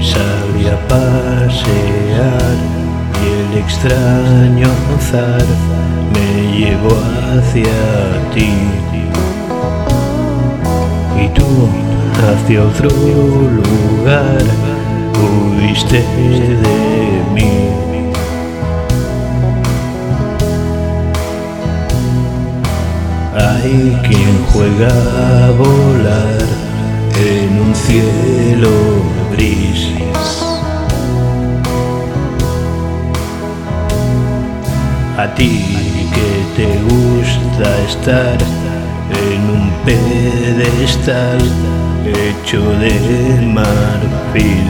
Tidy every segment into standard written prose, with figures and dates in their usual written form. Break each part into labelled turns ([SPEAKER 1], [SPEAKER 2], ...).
[SPEAKER 1] salí a pasear y el extraño azar me llevó hacia ti. Y tú hacia otro lugar huiste de mí. Hay quien juega a volar en un cielo gris. A ti que te gusta estar en un pedestal hecho de marfil,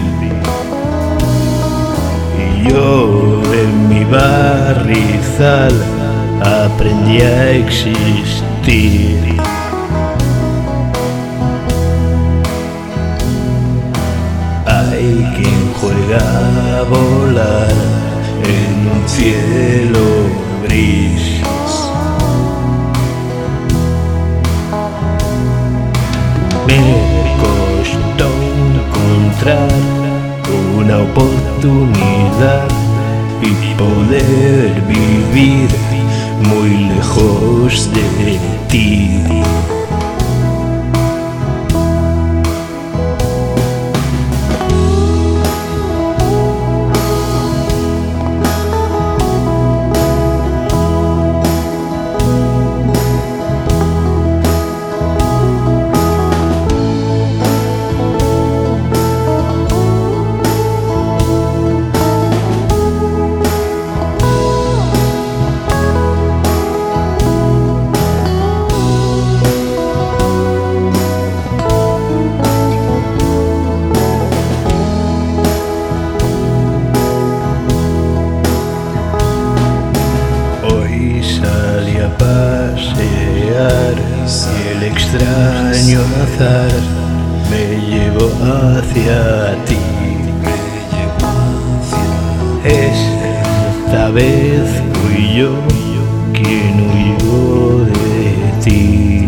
[SPEAKER 1] y yo en mi barrizal aprendí a existir. Hay quien juega a volar en un cielo gris. Me costó encontrar una oportunidad y poder vivir muy lejos de ti. Salí a pasear y el extraño azar me llevó hacia ti. Esta vez fui yo quien huyó de ti.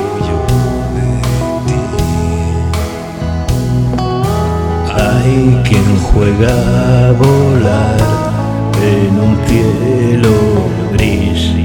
[SPEAKER 1] Hay quien juega a volar en un cielo gris.